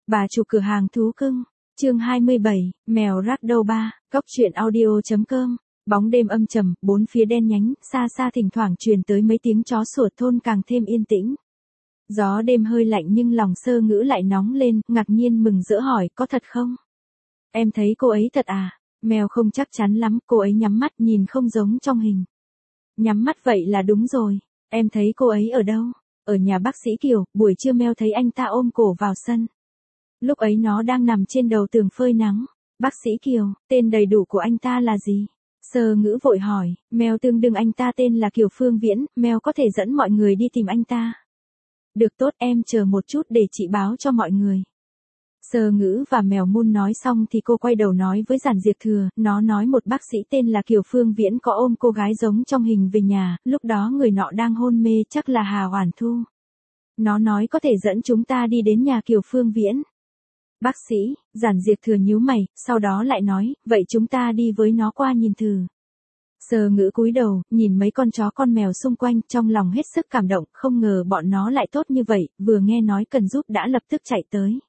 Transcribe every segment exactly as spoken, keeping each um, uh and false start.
Bà chủ cửa hàng thú cưng, chương hai mươi bảy, mèo ragdoll ba, góc truyện audio chấm com. Bóng đêm âm trầm, bốn phía đen nhánh, xa xa thỉnh thoảng truyền tới mấy tiếng chó sủa, thôn càng thêm yên tĩnh. Gió đêm hơi lạnh nhưng lòng Sơ Ngữ lại nóng lên, ngạc nhiên mừng rỡ hỏi, có thật không? Em thấy cô ấy thật à? Mèo không chắc chắn lắm, cô ấy nhắm mắt nhìn không giống trong hình. Nhắm mắt vậy là đúng rồi, em thấy cô ấy ở đâu? Ở nhà bác sĩ Kiều, buổi trưa Mèo thấy anh ta ôm cổ vào sân. Lúc ấy nó đang nằm trên đầu tường phơi nắng. Bác sĩ Kiều, tên đầy đủ của anh ta là gì? Sơ Ngữ vội hỏi, Mèo tương đương anh ta tên là Kiều Phương Viễn, Mèo có thể dẫn mọi người đi tìm anh ta. Được tốt, em chờ một chút để chị báo cho mọi người. Sơ Ngữ và Mèo Mun nói xong thì cô quay đầu nói với Giản Diệp Thừa, nó nói một bác sĩ tên là Kiều Phương Viễn có ôm cô gái giống trong hình về nhà, lúc đó người nọ đang hôn mê, chắc là Hà Oản Thu. Nó nói có thể dẫn chúng ta đi đến nhà Kiều Phương Viễn. Bác sĩ, Giản Diệp Thừa nhíu mày, sau đó lại nói, vậy chúng ta đi với nó qua nhìn thử. Sơ Ngữ cúi đầu, nhìn mấy con chó con mèo xung quanh, trong lòng hết sức cảm động, không ngờ bọn nó lại tốt như vậy, vừa nghe nói cần giúp đã lập tức chạy tới.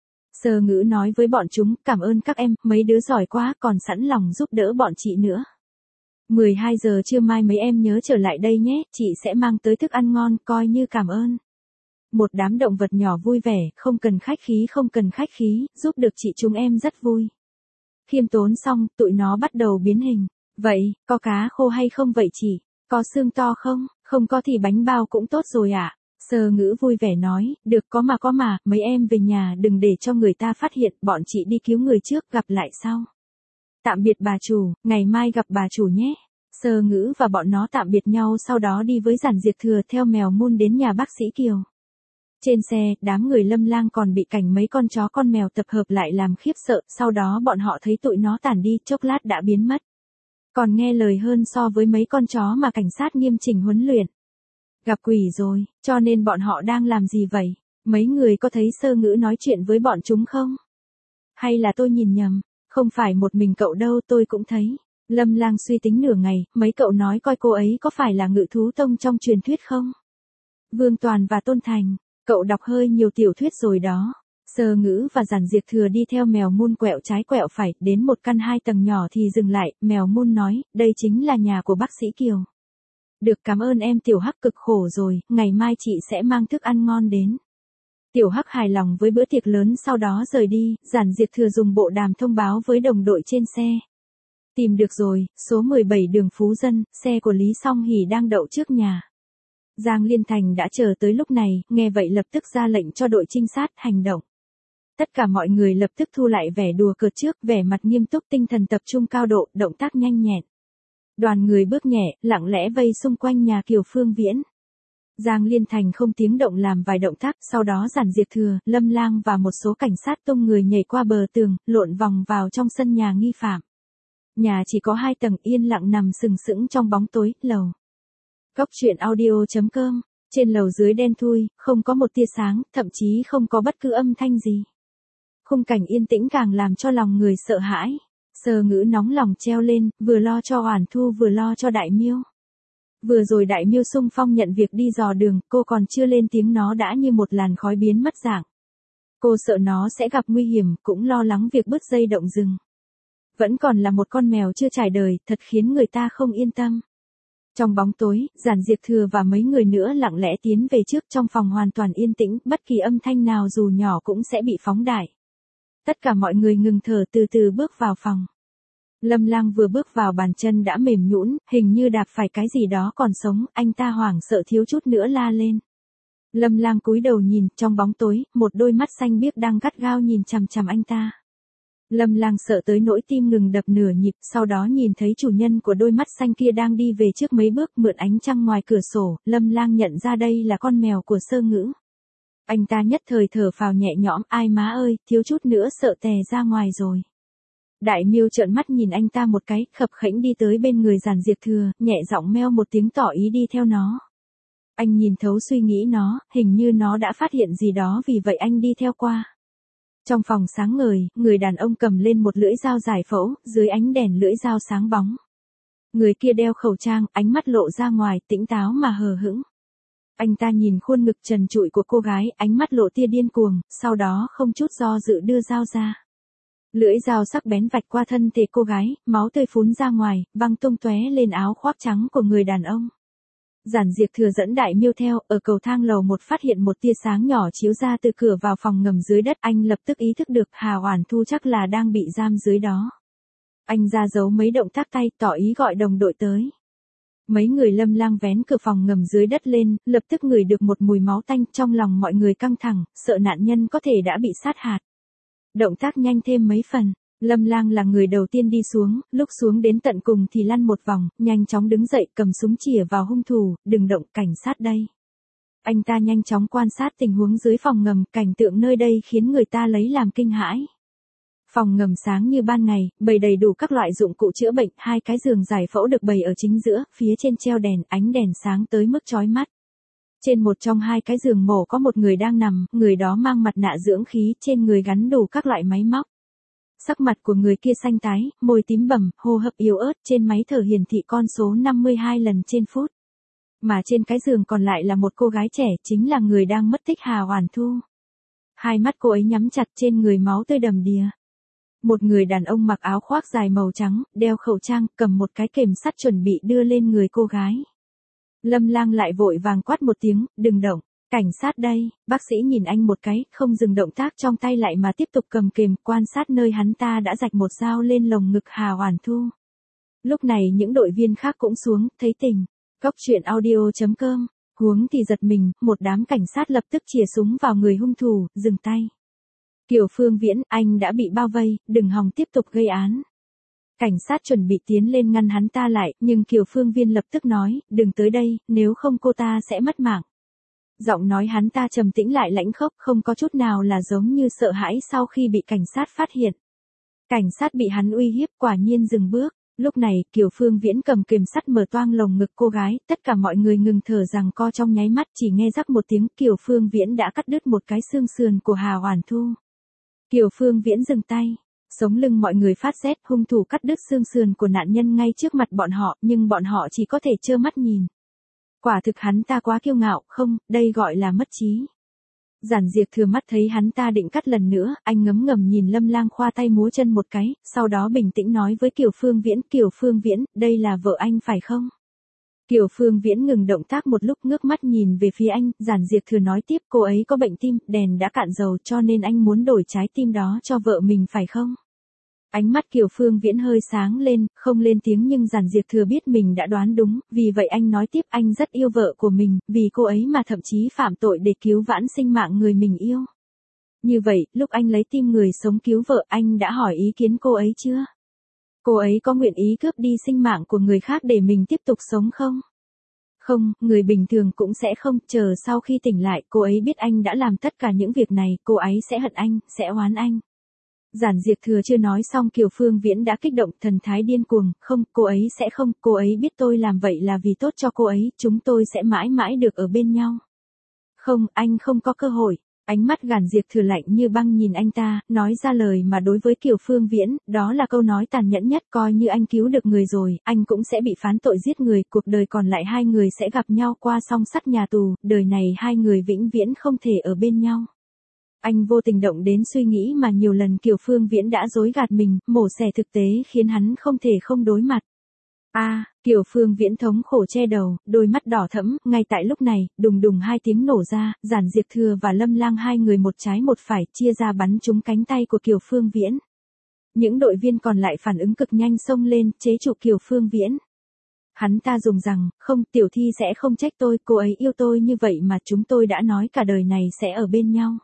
Sơ Ngữ nói với bọn chúng, cảm ơn các em, mấy đứa giỏi quá, còn sẵn lòng giúp đỡ bọn chị nữa. mười hai giờ trưa mai mấy em nhớ trở lại đây nhé, chị sẽ mang tới thức ăn ngon, coi như cảm ơn. Một đám động vật nhỏ vui vẻ, không cần khách khí không cần khách khí, giúp được chị chúng em rất vui. Khiêm tốn xong, tụi nó bắt đầu biến hình. Vậy, có cá khô hay không vậy chị? Có xương to không? Không có thì bánh bao cũng tốt rồi ạ. À? Sơ Ngữ vui vẻ nói, được có mà có mà, mấy em về nhà đừng để cho người ta phát hiện, bọn chị đi cứu người trước, gặp lại sau. Tạm biệt bà chủ, ngày mai gặp bà chủ nhé. Sơ Ngữ và bọn nó tạm biệt nhau, sau đó đi với Giản Diệp Thừa theo Mèo Mun đến nhà bác sĩ Kiều. Trên xe, đám người Lâm Lang còn bị cảnh mấy con chó con mèo tập hợp lại làm khiếp sợ, sau đó bọn họ thấy tụi nó tản đi, chốc lát đã biến mất. Còn nghe lời hơn so với mấy con chó mà cảnh sát nghiêm chỉnh huấn luyện. Gặp quỷ rồi, cho nên bọn họ đang làm gì vậy? Mấy người có thấy Sơ Ngữ nói chuyện với bọn chúng không? Hay là tôi nhìn nhầm? Không phải một mình cậu đâu, tôi cũng thấy. Lâm Lang suy tính nửa ngày, mấy cậu nói coi cô ấy có phải là Ngự Thú Tông trong truyền thuyết không? Vương Toàn và Tôn Thành, cậu đọc hơi nhiều tiểu thuyết rồi đó. Sơ Ngữ và Giản Diệp Thừa đi theo Mèo Mun quẹo trái quẹo phải, đến một căn hai tầng nhỏ thì dừng lại, Mèo Mun nói, đây chính là nhà của bác sĩ Kiều. Được, cảm ơn em Tiểu Hắc, cực khổ rồi, ngày mai chị sẽ mang thức ăn ngon đến. Tiểu Hắc hài lòng với bữa tiệc lớn, sau đó rời đi. Giản Diệp Thừa dùng bộ đàm thông báo với đồng đội trên xe. Tìm được rồi, số mười bảy đường Phú Dân, xe của Lý Song Hỷ đang đậu trước nhà. Giang Liên Thành đã chờ tới lúc này, nghe vậy lập tức ra lệnh cho đội trinh sát hành động. Tất cả mọi người lập tức thu lại vẻ đùa cợt trước, vẻ mặt nghiêm túc, tinh thần tập trung cao độ, động tác nhanh nhẹn. Đoàn người bước nhẹ, lặng lẽ vây xung quanh nhà Kiều Phương Viễn. Giang Liên Thành không tiếng động làm vài động tác, sau đó Giản Diệp Thừa, Lâm Lang và một số cảnh sát tung người nhảy qua bờ tường, lộn vòng vào trong sân nhà nghi phạm. Nhà chỉ có hai tầng, yên lặng nằm sừng sững trong bóng tối, lầu. Góc truyện audio chấm com, trên lầu dưới đen thui, không có một tia sáng, thậm chí không có bất cứ âm thanh gì. Khung cảnh yên tĩnh càng làm cho lòng người sợ hãi. Sơ Ngữ nóng lòng treo lên, vừa lo cho Oản Thu vừa lo cho Đại Miêu. Vừa rồi Đại Miêu xung phong nhận việc đi dò đường, cô còn chưa lên tiếng nó đã như một làn khói biến mất dạng. Cô sợ nó sẽ gặp nguy hiểm, cũng lo lắng việc bứt dây động rừng. Vẫn còn là một con mèo chưa trải đời, thật khiến người ta không yên tâm. Trong bóng tối, Giản Diệp Thừa và mấy người nữa lặng lẽ tiến về trước, trong phòng hoàn toàn yên tĩnh, bất kỳ âm thanh nào dù nhỏ cũng sẽ bị phóng đại. Tất cả mọi người ngừng thở, từ từ bước vào phòng. Lâm Lang vừa bước vào, bàn chân đã mềm nhũn, hình như đạp phải cái gì đó còn sống, anh ta hoảng sợ thiếu chút nữa la lên. Lâm Lang cúi đầu nhìn, trong bóng tối, một đôi mắt xanh biếc đang gắt gao nhìn chằm chằm anh ta. Lâm Lang sợ tới nỗi tim ngừng đập nửa nhịp, sau đó nhìn thấy chủ nhân của đôi mắt xanh kia đang đi về trước mấy bước, mượn ánh trăng ngoài cửa sổ, Lâm Lang nhận ra đây là con mèo của Sơ Ngữ. Anh ta nhất thời thở phào nhẹ nhõm, ai má ơi, thiếu chút nữa sợ tè ra ngoài rồi. Đại Miêu trợn mắt nhìn anh ta một cái, khập khẽnh đi tới bên người Giản Diệp Thừa, nhẹ giọng meo một tiếng tỏ ý đi theo nó. Anh nhìn thấu suy nghĩ nó, hình như nó đã phát hiện gì đó, vì vậy anh đi theo qua. Trong phòng sáng ngời, người đàn ông cầm lên một lưỡi dao giải phẫu, dưới ánh đèn lưỡi dao sáng bóng. Người kia đeo khẩu trang, ánh mắt lộ ra ngoài, tỉnh táo mà hờ hững. Anh ta nhìn khuôn ngực trần trụi của cô gái, ánh mắt lộ tia điên cuồng, sau đó không chút do dự đưa dao ra. Lưỡi dao sắc bén vạch qua thân thể cô gái, máu tươi phún ra ngoài, văng tung tóe lên áo khoác trắng của người đàn ông. Giản Diệp Thừa dẫn Đại Miêu theo, ở cầu thang lầu một phát hiện một tia sáng nhỏ chiếu ra từ cửa vào phòng ngầm dưới đất, anh lập tức ý thức được Hà Oản Thu chắc là đang bị giam dưới đó. Anh ra dấu mấy động tác tay, tỏ ý gọi đồng đội tới. Mấy người Lâm Lang vén cửa phòng ngầm dưới đất lên, lập tức ngửi được một mùi máu tanh, trong lòng mọi người căng thẳng, sợ nạn nhân có thể đã bị sát hại. Động tác nhanh thêm mấy phần, Lâm Lang là người đầu tiên đi xuống, lúc xuống đến tận cùng thì lăn một vòng, nhanh chóng đứng dậy cầm súng chĩa vào hung thủ, đừng động, cảnh sát đây. Anh ta nhanh chóng quan sát tình huống dưới phòng ngầm, cảnh tượng nơi đây khiến người ta lấy làm kinh hãi. Phòng ngầm sáng như ban ngày, bày đầy đủ các loại dụng cụ chữa bệnh, hai cái giường giải phẫu được bày ở chính giữa, phía trên treo đèn, ánh đèn sáng tới mức chói mắt. Trên một trong hai cái giường mổ có một người đang nằm, người đó mang mặt nạ dưỡng khí, trên người gắn đủ các loại máy móc. Sắc mặt của người kia xanh tái, môi tím bầm, hô hấp yếu ớt, trên máy thở hiển thị con số năm mươi hai lần trên phút. Mà trên cái giường còn lại là một cô gái trẻ, chính là người đang mất tích Hà Oản Thu. Hai mắt cô ấy nhắm chặt, trên người máu tươi đầm đìa. Một người đàn ông mặc áo khoác dài màu trắng, đeo khẩu trang, cầm một cái kềm sắt chuẩn bị đưa lên người cô gái. Lâm Lang lại vội vàng quát một tiếng, đừng động, cảnh sát đây. Bác sĩ nhìn anh một cái, không dừng động tác trong tay lại mà tiếp tục cầm kềm, quan sát nơi hắn ta đã rạch một dao lên lồng ngực Hà Oản Thu. Lúc này những đội viên khác cũng xuống, thấy tình. Cóc truyện audio chấm com, huống thì giật mình, một đám cảnh sát lập tức chĩa súng vào người hung thủ, dừng tay. Kiều Phương Viễn, anh đã bị bao vây, đừng hòng tiếp tục gây án. Cảnh sát chuẩn bị tiến lên ngăn hắn ta lại, nhưng Kiều Phương Viên lập tức nói, đừng tới đây, nếu không cô ta sẽ mất mạng. Giọng nói hắn ta trầm tĩnh lại lãnh khốc, không có chút nào là giống như sợ hãi sau khi bị cảnh sát phát hiện. Cảnh sát bị hắn uy hiếp, quả nhiên dừng bước. Lúc này, Kiều Phương Viễn cầm kềm sắt mở toang lồng ngực cô gái, tất cả mọi người ngừng thở rằng co trong nháy mắt, chỉ nghe rắc một tiếng, Kiều Phương Viễn đã cắt đứt một cái xương sườn của Hà Oản Thu. Kiều Phương Viễn dừng tay. Sống lưng mọi người phát rét, hung thủ cắt đứt xương sườn của nạn nhân ngay trước mặt bọn họ, nhưng bọn họ chỉ có thể trơ mắt nhìn. Quả thực hắn ta quá kiêu ngạo, không, đây gọi là mất trí. Giản Diệp Thừa mắt thấy hắn ta định cắt lần nữa, anh ngấm ngầm nhìn Lâm Lang khoa tay múa chân một cái, sau đó bình tĩnh nói với Kiều Phương Viễn, Kiều Phương Viễn, đây là vợ anh phải không? Kiều Phương Viễn ngừng động tác một lúc, ngước mắt nhìn về phía anh, Giản Diệp Thừa nói tiếp, cô ấy có bệnh tim, đèn đã cạn dầu cho nên anh muốn đổi trái tim đó cho vợ mình phải không? Ánh mắt Kiều Phương Viễn hơi sáng lên, không lên tiếng nhưng Giản Diệp Thừa biết mình đã đoán đúng, vì vậy anh nói tiếp, anh rất yêu vợ của mình, vì cô ấy mà thậm chí phạm tội để cứu vãn sinh mạng người mình yêu. Như vậy, lúc anh lấy tim người sống cứu vợ, anh đã hỏi ý kiến cô ấy chưa? Cô ấy có nguyện ý cướp đi sinh mạng của người khác để mình tiếp tục sống không? Không, người bình thường cũng sẽ không, chờ sau khi tỉnh lại, cô ấy biết anh đã làm tất cả những việc này, cô ấy sẽ hận anh, sẽ oán anh. Giản Diệp Thừa chưa nói xong Kiều Phương Viễn đã kích động, thần thái điên cuồng, không, cô ấy sẽ không, cô ấy biết tôi làm vậy là vì tốt cho cô ấy, chúng tôi sẽ mãi mãi được ở bên nhau. Không, anh không có cơ hội. Ánh mắt Giản Diệp Thừa lạnh như băng nhìn anh ta, nói ra lời mà đối với Kiều Phương Viễn, đó là câu nói tàn nhẫn nhất, coi như anh cứu được người rồi, anh cũng sẽ bị phán tội giết người, cuộc đời còn lại hai người sẽ gặp nhau qua song sắt nhà tù, đời này hai người vĩnh viễn không thể ở bên nhau. Anh vô tình động đến suy nghĩ mà nhiều lần Kiều Phương Viễn đã dối gạt mình, mổ xẻ thực tế khiến hắn không thể không đối mặt. A, à, Kiều Phương Viễn thống khổ che đầu, đôi mắt đỏ thẫm, ngay tại lúc này, đùng đùng hai tiếng nổ ra, Giản Diệp Thừa và Lâm Lang hai người một trái một phải, chia ra bắn trúng cánh tay của Kiều Phương Viễn. Những đội viên còn lại phản ứng cực nhanh xông lên, chế trụ Kiều Phương Viễn. Hắn ta dùng rằng, không, tiểu thi sẽ không trách tôi, cô ấy yêu tôi như vậy mà chúng tôi đã nói cả đời này sẽ ở bên nhau.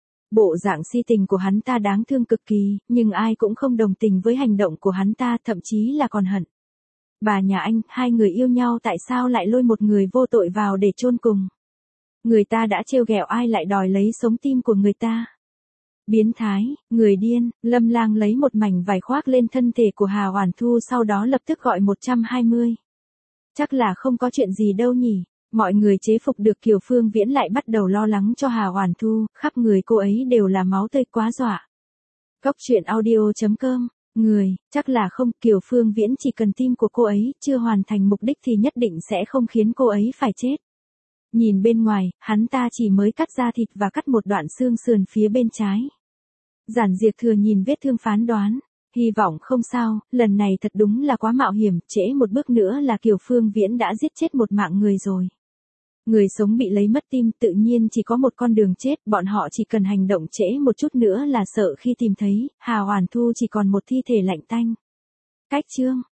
Bộ dạng si tình của hắn ta đáng thương cực kỳ, nhưng ai cũng không đồng tình với hành động của hắn ta, thậm chí là còn hận. Bà nhà anh, hai người yêu nhau tại sao lại lôi một người vô tội vào để chôn cùng? Người ta đã trêu ghẹo ai lại đòi lấy sống tim của người ta? Biến thái, người điên. Lâm Lang lấy một mảnh vải khoác lên thân thể của Hà Oản Thu, sau đó lập tức gọi một trăm hai mươi. Chắc là không có chuyện gì đâu nhỉ. Mọi người chế phục được Kiều Phương Viễn lại bắt đầu lo lắng cho Hà Oản Thu, khắp người cô ấy đều là máu tươi, quá dọa. Cóc truyện audio chấm com, người, chắc là không, Kiều Phương Viễn chỉ cần tim của cô ấy chưa hoàn thành mục đích thì nhất định sẽ không khiến cô ấy phải chết. Nhìn bên ngoài, hắn ta chỉ mới cắt da thịt và cắt một đoạn xương sườn phía bên trái. Giản Diệp Thừa nhìn vết thương phán đoán. Hy vọng không sao, lần này thật đúng là quá mạo hiểm, trễ một bước nữa là Kiều Phương Viễn đã giết chết một mạng người rồi. Người sống bị lấy mất tim tự nhiên chỉ có một con đường chết, bọn họ chỉ cần hành động trễ một chút nữa là sợ khi tìm thấy, Hà Hoàn Thu chỉ còn một thi thể lạnh tanh. Cách chương